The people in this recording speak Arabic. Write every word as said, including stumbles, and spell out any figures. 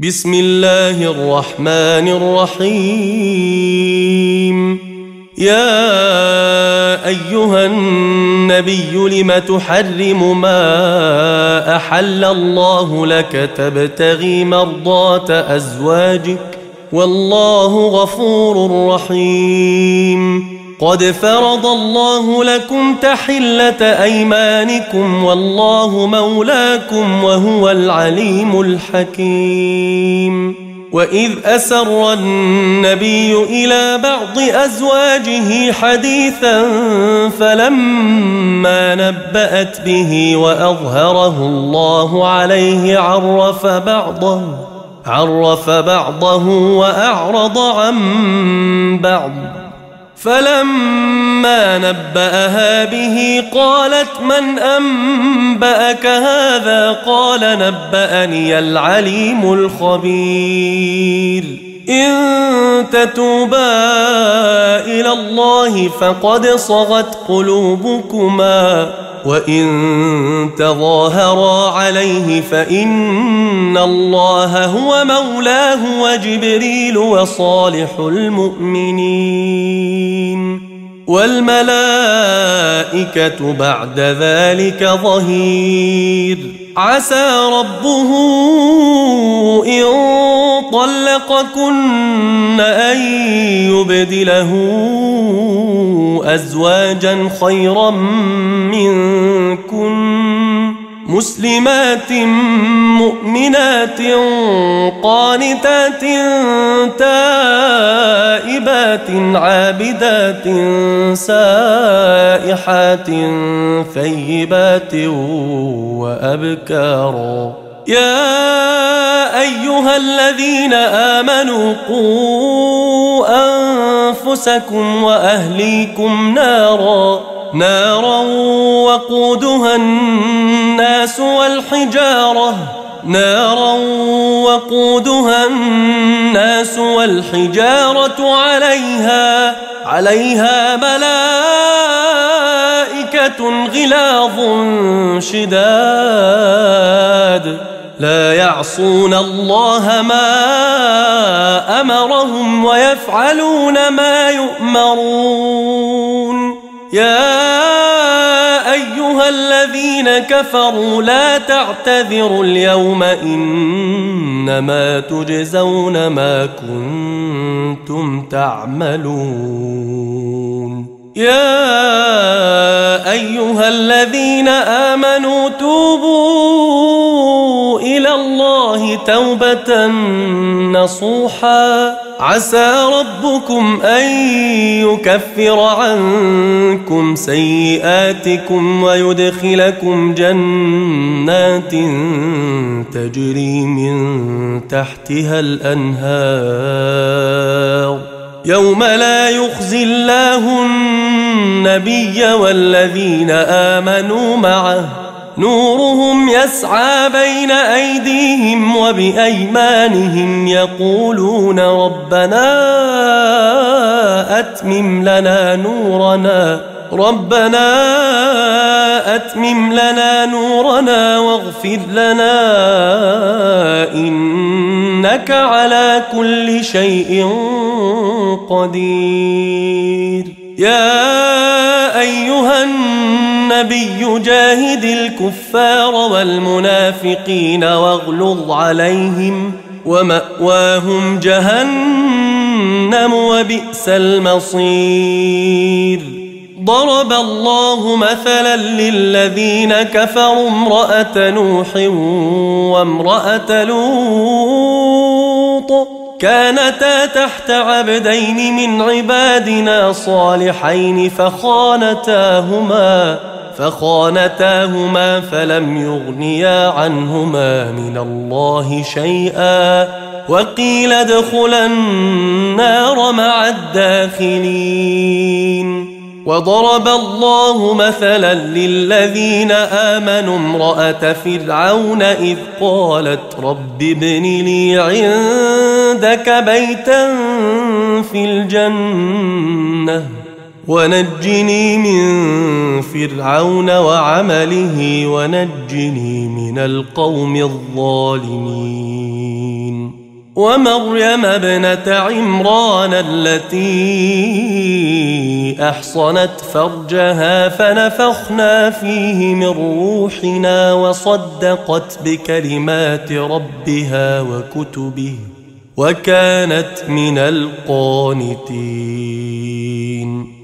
بسم الله الرحمن الرحيم. يا أيها النبي لم تحرم ما أحل الله لك تبتغي مرضات أزواجك والله غفور رحيم. قد فرض الله لكم تحلة أيمانكم والله مولاكم وهو العليم الحكيم. وإذ أسر النبي إلى بعض أزواجه حديثا فلما نبأت به وأظهره الله عليه عرف بعضه عرف بعضه وأعرض عن بعض. فلما نبأها به قالت من أنبأك هذا؟ قال نبأني العليم الخبير. إن تتوبا إلى الله فقد صغت قلوبكما وإن تظاهرا عليه فإن الله هو مولاه وجبريل وصالح المؤمنين والملائكة بعد ذلك ظهير. عسى ربه إن طلقكن أن يبدله أزواجا خيرا منكن مسلمات مؤمنات قانتات تائبات عابدات سائحات ثيبات وأبكارا. يا أيها الذين آمنوا قوا أنفسكم وأهليكم نارا نارا وقودها الناس والحجارة نارا وقودها الناس والحجارة عليها عليها ملائكة غلاظ شداد لا يعصون الله ما أمرهم ويفعلون ما يؤمرون. يا أيها الذين كفروا لا تعتذروا اليوم إنما تجزون ما كنتم تعملون. يا أيها الذين آمنوا توبوا إلى الله توبة نصوحا عسى ربكم أن يكفر عنكم سيئاتكم ويدخلكم جنات تجري من تحتها الأنهار يوم لا يخزي الله النبي والذين آمنوا معه نورهم يسعى بين أيديهم وبأيمانهم يقولون ربنا أتمم لنا نورنا ربنا أتمم لنا نورنا واغفر لنا إنك على كل شيء قدير. يا أيها النبي جاهد الكفار والمنافقين واغلظ عليهم ومأواهم جهنم وبئس المصير. ضرب الله مثلا للذين كفروا امرأة نوح وامرأة لوط كانتا تحت عبدين من عبادنا صالحين فخانتاهما فخانتاهما فلم يغنيا عنهما من الله شيئا وقيل ادخلا النار مع الداخلين. وضرب الله مثلا للذين آمنوا امرأة فرعون إذ قالت رب ابن لي عندك بيتا في الجنة ونجني من فرعون وعمله ونجني من القوم الظالمين. ومريم ابنة عمران التي أحصنت فرجها فنفخنا فيه من روحنا وصدقت بكلمات ربها وكتبه وكانت من القانتين